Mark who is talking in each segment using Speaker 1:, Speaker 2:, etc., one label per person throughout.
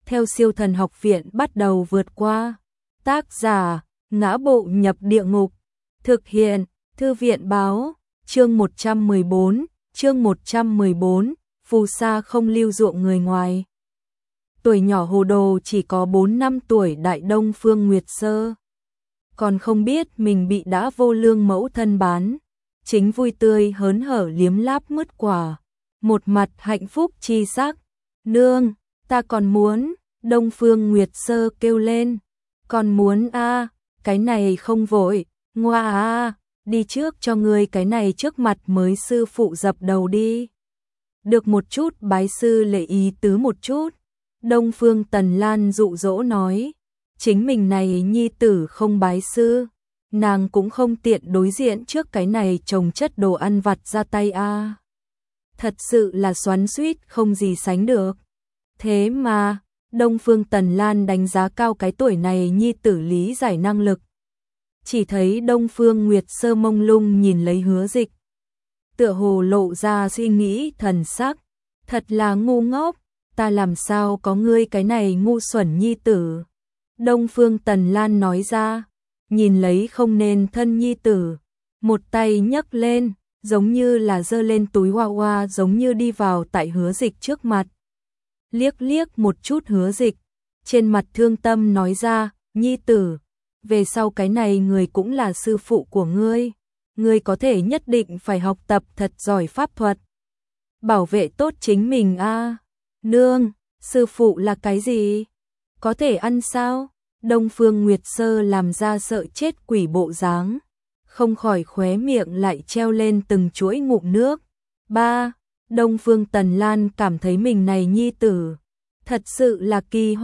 Speaker 1: theo Siêu Thần Học Viện bắt đầu vượt qua. Tác giả: Ngã Bộ Nhập Địa Ngục. Thực hiện: Thư viện báo. Chương 114, phù sa không lưu ruộng người ngoài. Tuổi nhỏ hồ đồ chỉ có 4 năm tuổi Đại Đông Phương Nguyệt Sơ. Còn không biết mình bị đã vô lương mẫu thân bán. Chính vui tươi hớn hở liếm láp mứt quả. Một mặt hạnh phúc chi sắc. Nương, ta còn muốn, Đông Phương Nguyệt Sơ kêu lên. Còn muốn a, cái này không vội, ngoa a, đi trước cho ngươi cái này trước mặt mới sư phụ dập đầu đi. Được một chút bái sư lễ ý tứ một chút. Đông Phương Tần Lan dụ dỗ nói, chính mình này nhi tử không bái sư, nàng cũng không tiện đối diện trước cái này trồng chất đồ ăn vặt ra tay a. Thật sự là xoắn xuýt không gì sánh được. Thế mà, Đông Phương Tần Lan đánh giá cao cái tuổi này nhi tử lý giải năng lực. Chỉ thấy Đông Phương Nguyệt Sơ mông lung nhìn lấy Hứa Dịch, tựa hồ lộ ra suy nghĩ thần sắc, thật là ngu ngốc, ta làm sao có ngươi cái này ngu xuẩn nhi tử. Đông Phương Tần Lan nói ra, nhìn lấy không nên thân nhi tử, một tay nhấc lên, giống như là giơ lên túi hoa hoa, giống như đi vào tại Hứa Dịch trước mặt. Liếc liếc một chút Hứa Dịch, trên mặt thương tâm nói ra, nhi tử, về sau cái này người cũng là sư phụ của ngươi có thể nhất định phải học tập thật giỏi pháp thuật, bảo vệ tốt chính mình a. Nương, sư phụ là cái gì? Có thể ăn sao? Đông Phương Nguyệt Sơ làm ra sợ chết quỷ bộ dáng, không khỏi khóe miệng lại treo lên từng chuỗi ngụm nước. Ba, Đông Phương Tần Lan cảm thấy mình này nhi tử, thật sự là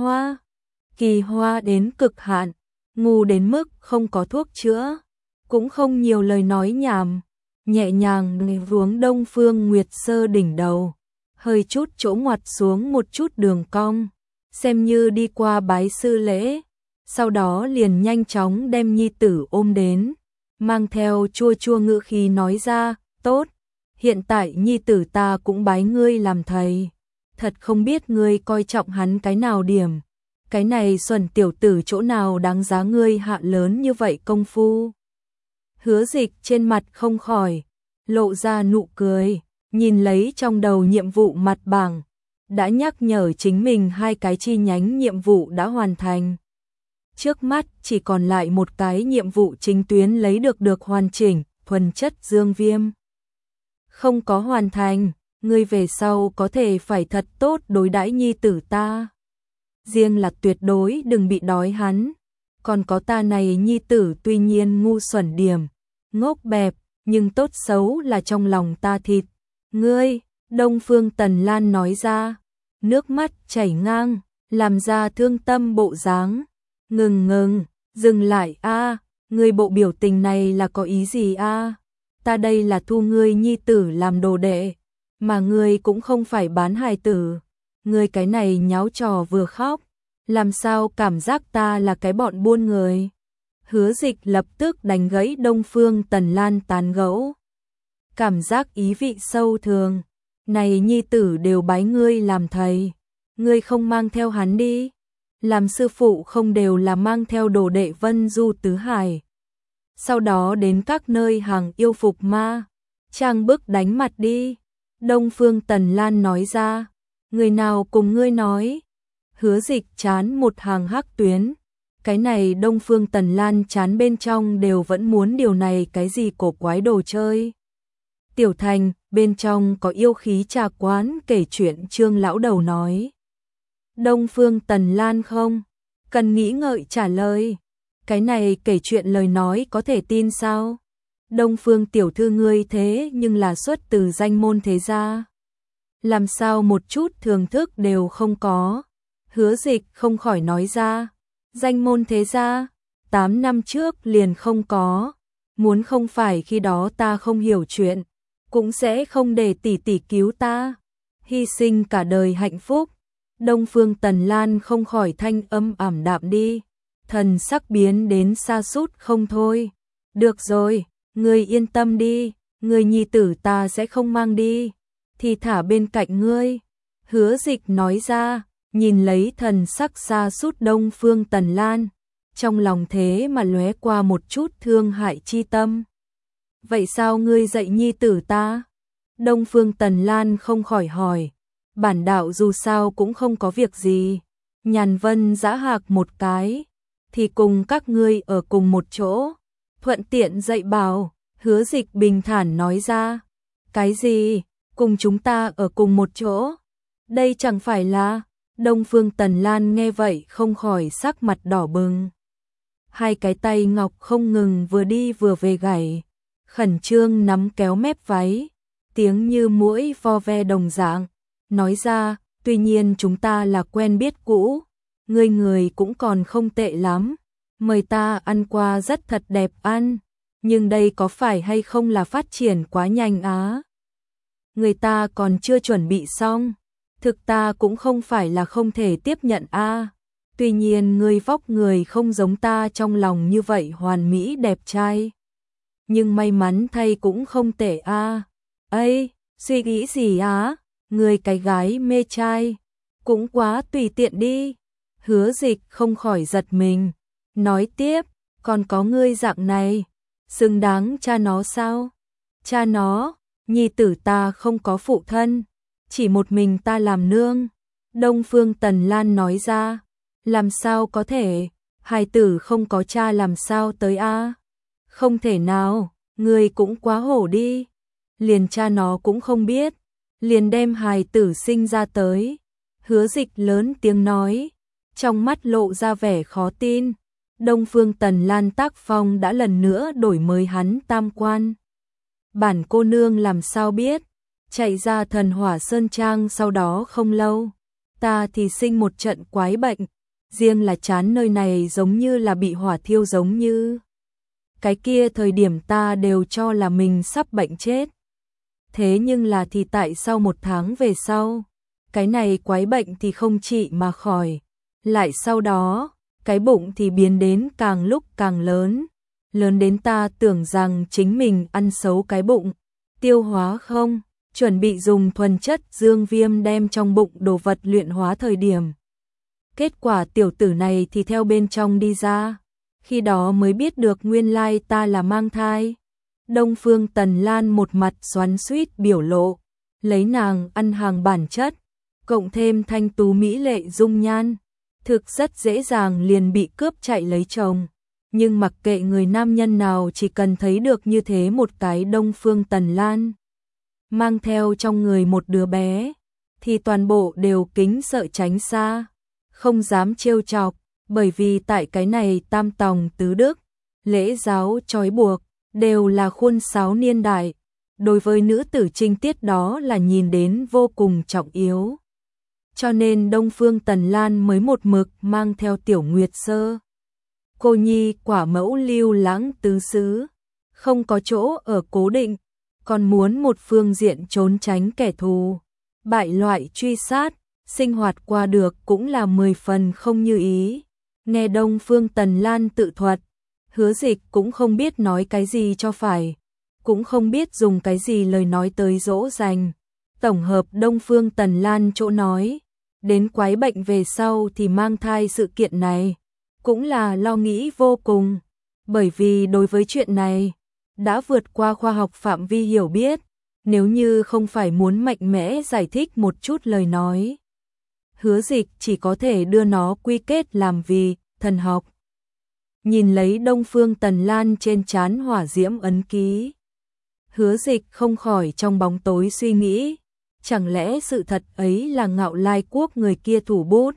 Speaker 1: kỳ hoa đến cực hạn, ngu đến mức không có thuốc chữa, cũng không nhiều lời nói nhảm, nhẹ nhàng vuốt Đông Phương Nguyệt Sơ đỉnh đầu, hơi chút chỗ ngoặt xuống một chút đường cong, xem như đi qua bái sư lễ, sau đó liền nhanh chóng đem nhi tử ôm đến, mang theo chua chua ngữ khí nói ra, tốt, hiện tại nhi tử ta cũng bái ngươi làm thầy, thật không biết ngươi coi trọng hắn cái nào điểm, cái này xuẩn tiểu tử chỗ nào đáng giá ngươi hạ lớn như vậy công phu. Hứa Dịch trên mặt không khỏi lộ ra nụ cười, nhìn lấy trong đầu nhiệm vụ mặt bảng, đã nhắc nhở chính mình 2 cái chi nhánh nhiệm vụ đã hoàn thành. Trước mắt chỉ còn lại một cái nhiệm vụ chính tuyến lấy được hoàn chỉnh, thuần chất dương viêm. Không có hoàn thành, ngươi về sau có thể phải thật tốt đối đãi nhi tử ta. Riêng là tuyệt đối đừng bị đói hắn. Còn có ta này nhi tử tuy nhiên ngu xuẩn điểm, ngốc bẹp, nhưng tốt xấu là trong lòng ta thịt. Ngươi, Đông Phương Tần Lan nói ra, nước mắt chảy ngang, làm ra thương tâm bộ dáng. Ngừng, dừng lại a, ngươi bộ biểu tình này là có ý gì a? Ta đây là thu ngươi nhi tử làm đồ đệ, mà ngươi cũng không phải bán hài tử. Ngươi cái này nháo trò vừa khóc, làm sao cảm giác ta là cái bọn buôn người. Hứa Dịch lập tức đánh gãy Đông Phương Tần Lan tán gẫu. Cảm giác ý vị sâu thường, này nhi tử đều bái ngươi làm thầy, ngươi không mang theo hắn đi, làm sư phụ không đều là mang theo đồ đệ vân du tứ hải. Sau đó đến các nơi hàng yêu phục ma, trang bức đánh mặt đi. Đông Phương Tần Lan nói ra, người nào cùng ngươi nói. Hứa Dịch chán một hàng hắc tuyến, cái này Đông Phương Tần Lan chán bên trong đều vẫn muốn điều này cái gì cổ quái đồ chơi. Tiểu Thành, bên trong có yêu khí trà quán kể chuyện Trương lão đầu nói. Đông Phương Tần Lan không cần nghĩ ngợi trả lời, cái này kể chuyện lời nói có thể tin sao? Đông Phương tiểu thư ngươi thế nhưng là xuất từ danh môn thế gia, làm sao một chút thưởng thức đều không có? Hứa Dịch không khỏi nói ra, danh môn thế gia, 8 năm trước liền không có, muốn không phải khi đó ta không hiểu chuyện, cũng sẽ không để tỷ tỷ cứu ta, hy sinh cả đời hạnh phúc. Đông Phương Tần Lan không khỏi thanh âm ảm đạm đi, thần sắc biến đến sa sút không thôi. Được rồi, ngươi yên tâm đi, ngươi nhi tử ta sẽ không mang đi, thì thả bên cạnh ngươi. Hứa Dịch nói ra, Nhìn lấy thần sắc xa sút Đông Phương Tần Lan, trong lòng thế mà lóe qua một chút thương hại chi tâm. Vậy sao ngươi dạy nhi tử ta? Đông Phương Tần Lan không khỏi hỏi. Bản đạo dù sao cũng không có việc gì. Nhàn Vân giã hạc một cái, thì cùng các ngươi ở cùng một chỗ, thuận tiện dạy bảo. Hứa Dịch bình thản nói ra. Cái gì? Cùng chúng ta ở cùng một chỗ? Đây chẳng phải là... Đông Phương Tần Lan nghe vậy không khỏi sắc mặt đỏ bừng. Hai cái tay ngọc không ngừng vừa đi vừa về gảy, khẩn trương nắm kéo mép váy, tiếng như muỗi vo ve đồng dạng, nói ra, tuy nhiên chúng ta là quen biết cũ, người cũng còn không tệ lắm, mời ta ăn qua rất thật đẹp ăn, nhưng đây có phải hay không là phát triển quá nhanh á? Người ta còn chưa chuẩn bị xong, thực ta cũng không phải là không thể tiếp nhận a. Tuy nhiên ngươi vóc người không giống ta trong lòng như vậy hoàn mỹ đẹp trai. Nhưng may mắn thay cũng không tệ a. Ây, suy nghĩ gì á? Ngươi cái gái mê trai, cũng quá tùy tiện đi. Hứa Dịch không khỏi giật mình, nói tiếp, còn có ngươi dạng này, xứng đáng cha nó sao? Cha nó, nhi tử ta không có phụ thân, chỉ một mình ta làm nương. Đông Phương Tần Lan nói ra, làm sao có thể, hài tử không có cha làm sao tới a? Không thể nào, ngươi cũng quá hổ đi, liền cha nó cũng không biết, liền đem hài tử sinh ra tới. Hứa Dịch lớn tiếng nói, trong mắt lộ ra vẻ khó tin. Đông Phương Tần Lan tác phong đã lần nữa đổi mới hắn tam quan. Bản cô nương làm sao biết, chạy ra Thần Hỏa Sơn Trang sau đó không lâu, ta thì sinh một trận quái bệnh, riêng là trán nơi này giống như là bị hỏa thiêu giống như. Cái kia thời điểm ta đều cho là mình sắp bệnh chết. Thế nhưng là thì tại sau một tháng về sau, cái này quái bệnh thì không trị mà khỏi. Lại sau đó, cái bụng thì biến đến càng lúc càng lớn. Lớn đến ta tưởng rằng chính mình ăn xấu cái bụng. Tiêu hóa không, chuẩn bị dùng thuần chất dương viêm đem trong bụng đồ vật luyện hóa thời điểm. Kết quả tiểu tử này thì theo bên trong đi ra. Khi đó mới biết được nguyên lai ta là mang thai. Đông Phương Tần Lan một mặt xoắn xuýt biểu lộ, lấy nàng ăn hàng bản chất, cộng thêm thanh tú mỹ lệ dung nhan, thực rất dễ dàng liền bị cướp chạy lấy chồng. Nhưng mặc kệ người nam nhân nào chỉ cần thấy được như thế một cái Đông Phương Tần Lan mang theo trong người một đứa bé, thì toàn bộ đều kính sợ tránh xa, không dám trêu chọc, bởi vì tại cái này tam tòng tứ đức, lễ giáo trói buộc, đều là khuôn sáo niên đại, đối với nữ tử trinh tiết đó là nhìn đến vô cùng trọng yếu. Cho nên Đông Phương Tần Lan mới một mực mang theo Tiểu Nguyệt Sơ. Cô nhi quả mẫu lưu lãng tứ xứ, không có chỗ ở cố định, còn muốn một phương diện trốn tránh kẻ thù, bại loại truy sát, sinh hoạt qua được cũng là 10 phần không như ý. Nghe Đông Phương Tần Lan tự thuật, Hứa Dịch cũng không biết nói cái gì cho phải, cũng không biết dùng cái gì lời nói tới dỗ dành. Tổng hợp Đông Phương Tần Lan chỗ nói, đến quái bệnh về sau thì mang thai sự kiện này, cũng là lo nghĩ vô cùng, bởi vì đối với chuyện này, đã vượt qua khoa học phạm vi hiểu biết, nếu như không phải muốn mạnh mẽ giải thích một chút lời nói. Hứa Dịch chỉ có thể đưa nó quy kết làm vì thần học. Nhìn lấy Đông Phương Tần Lan trên trán hỏa diễm ấn ký, Hứa Dịch không khỏi trong bóng tối suy nghĩ, chẳng lẽ sự thật ấy là Ngạo Lai Quốc người kia thủ bút?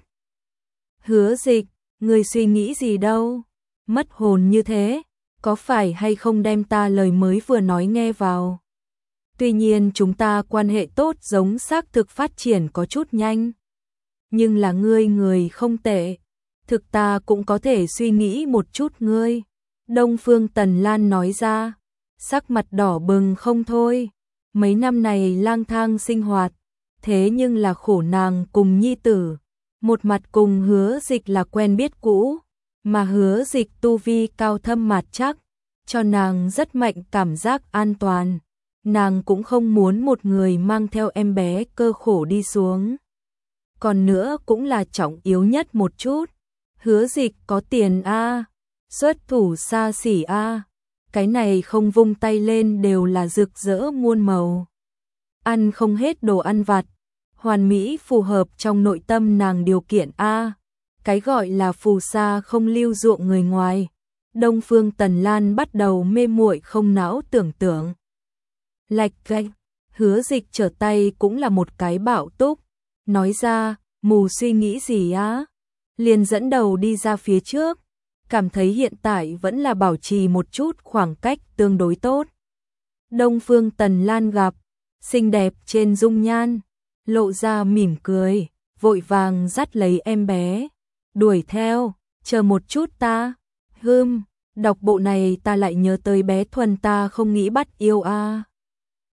Speaker 1: Hứa Dịch, người suy nghĩ gì đâu? Mất hồn như thế, có phải hay không đem ta lời mới vừa nói nghe vào? Tuy nhiên chúng ta quan hệ tốt giống xác thực phát triển có chút nhanh, nhưng là ngươi người không tệ, thực ta cũng có thể suy nghĩ một chút ngươi. Đông Phương Tần Lan nói ra, sắc mặt đỏ bừng không thôi, mấy năm này lang thang sinh hoạt, thế nhưng là khổ nàng cùng nhi tử, một mặt cùng Hứa Dịch là quen biết cũ, mà Hứa Dịch tu vi cao thâm mạt chắc, cho nàng rất mạnh cảm giác an toàn, nàng cũng không muốn một người mang theo em bé cơ khổ đi xuống. còn nữa cũng là trọng yếu nhất một chút. Hứa Dịch có tiền a, xuất thủ xa xỉ a, cái này không vung tay lên đều là rực rỡ muôn màu. Ăn không hết đồ ăn vặt, hoàn mỹ phù hợp trong nội tâm nàng điều kiện a. Cái gọi là phù sa không lưu ruộng người ngoài. Đông Phương Tần Lan bắt đầu mê muội không não tưởng tượng. Lạch cạch, Hứa Dịch trở tay cũng là một cái bạo túc, nói ra, mù suy nghĩ gì á? Liền dẫn đầu đi ra phía trước, cảm thấy hiện tại vẫn là bảo trì một chút khoảng cách tương đối tốt. Đông Phương Tần Lan gặp, xinh đẹp trên dung nhan, lộ ra mỉm cười, vội vàng dắt lấy em bé, đuổi theo, chờ một chút ta. Đọc bộ này ta lại nhớ tới bé Thuần ta không nghĩ bắt yêu a.